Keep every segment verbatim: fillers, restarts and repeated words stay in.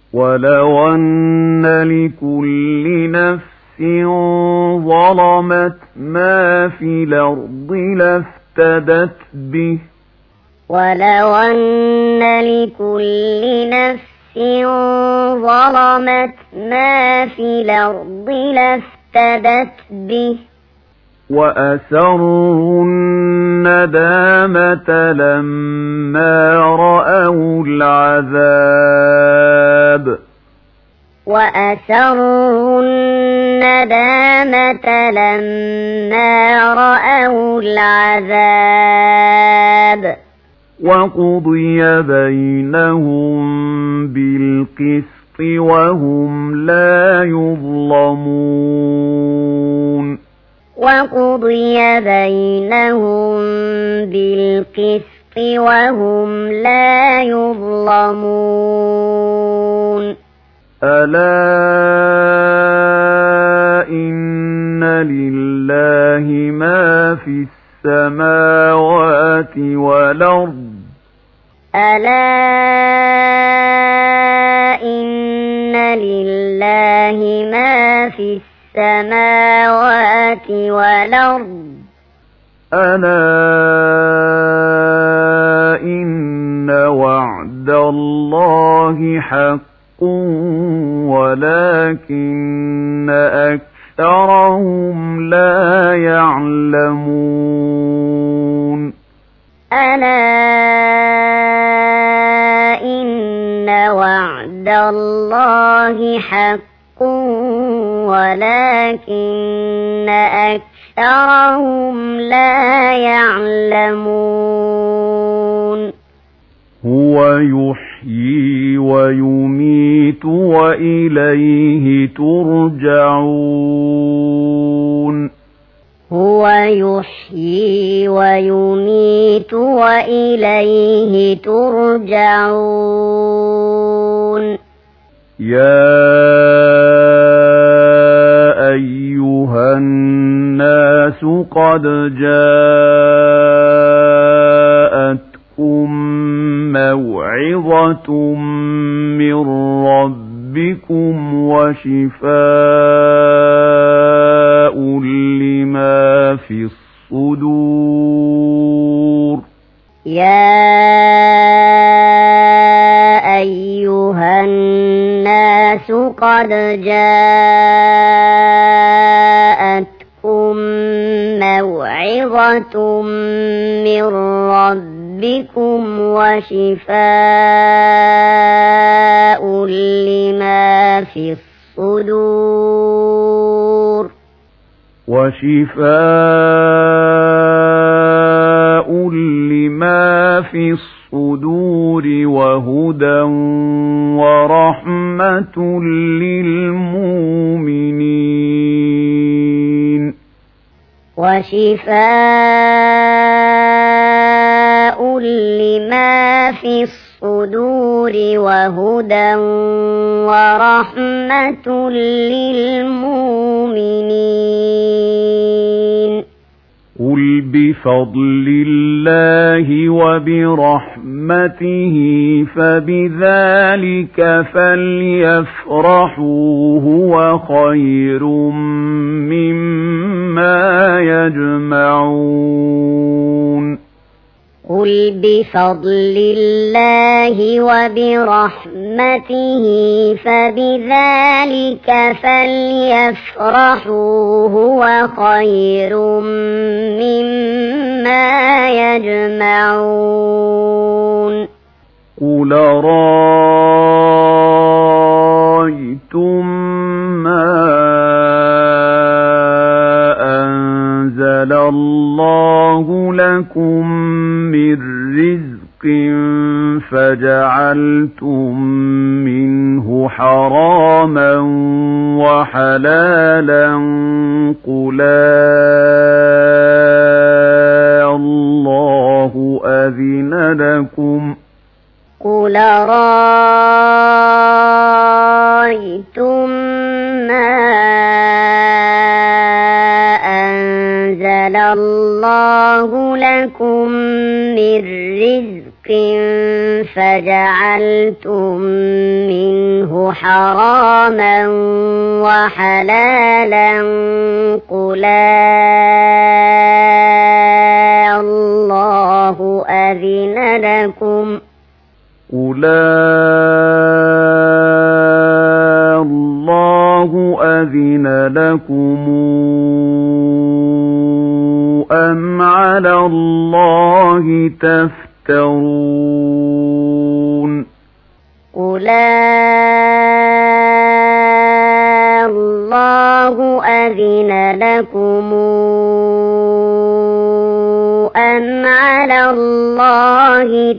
ولو أن لكل نفس ظلمت ما في الأرض لافتدت به ولو أن لكل نفس ظلمت ما في الأرض لافتدت به وأسروا الندامة لما رأوا العذاب وأسروا الندامة لما رأوا العذاب وقضي بينهم بالقسط وهم لا يظلمون وقضي بينهم بالقسط وهم لا يظلمون ألا إن لله ما في السماوات والأرض ألا إن لله ما في السماوات والأرض ألا إن وعد الله حق ولكن أكثرهم لا يعلمون ألا إن وعد الله حق ولكن أكثرهم لا يعلمون هو يحيي ويميت وإليه ترجعون هو يحيي ويميت وإليه ترجعون يا أيها الناس قد جاءتكم موعظة من ربكم وشفاء لما في الصدور يا أيها الناس قد جاءتكم موعظة من ربكم وشفاء لما في الصدور وشفاء لما في الصدور وهدى ورحمة للمؤمنين وشفاء لما في الصدور وهدى ورحمة للمؤمنين قل بفضل الله وبرحمته فبذلك فليفرحوا هو خير مما يجمعون قل بفضل الله وبرحمته فبذلك فليفرحوا هو خير مما يجمعون قل رأيتم ما أنزل الله لكم من رزق فجعلتم منه حراما وحلالا قل الله أذن لكم قل رأيتم ما أنزل الله لكم من رزق فجعلتم منه حراما وحلالا قل الله أذن لكم قل الله أذن لكم أم على الله تفترون قل الله أذن لكم أم على الله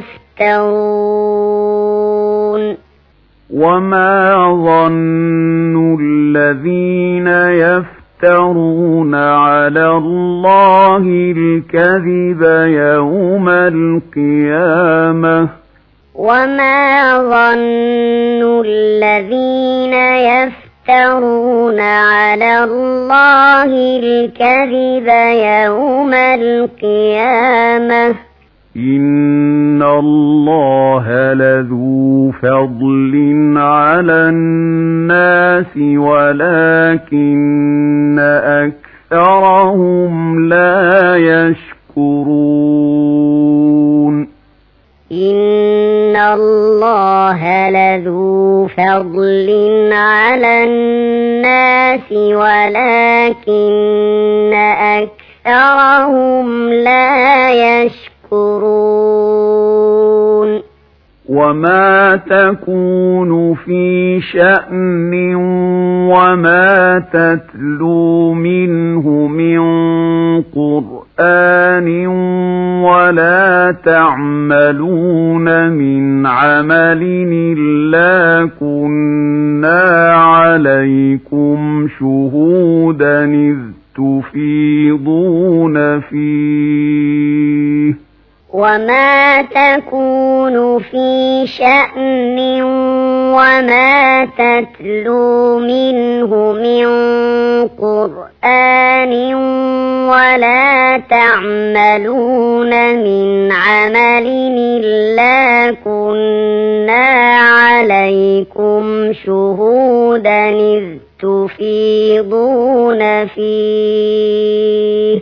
تفترون وما ظن الذين يفترون على الله الكذب يوم القيامة وما ظن الذين يفترون على الله الكذب يوم القيامة إن الله لذو فضل على الناس ولكن أكثرهم لا يشكرون إن الله لذو فضل على الناس ولكن أكثرهم لا يشكرون وما تكون في شأن وما تتلو منه من قرآن ولا تعملون من عمل إلا كنا عليكم شهودا إذ تفيضون فيه وما تكون في شأن وما تتلو منه من قرآن ولا تعملون من عمل إلا كنا عليكم شهودا إذ تفيضون فيه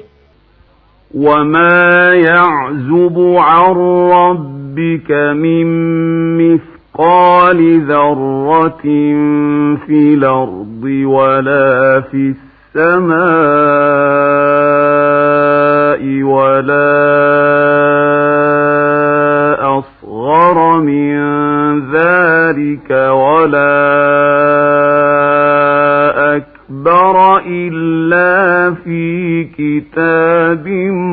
وما يعزب عن ربك من مثقال ذرة في الأرض ولا في السماء ولا أصغر من ذلك ولا أكبر إلا في كتاب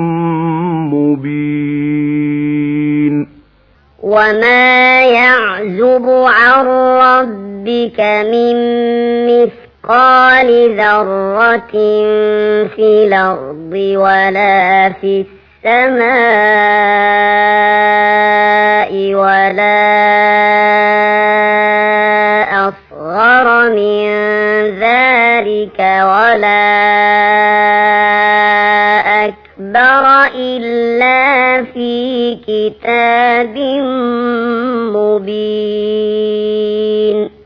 مبين وما يعزب عن ربك من مثقال ذرة في الأرض ولا في السماء ولا أصغر من ذلك ولا أكبر إلا في كتاب مبين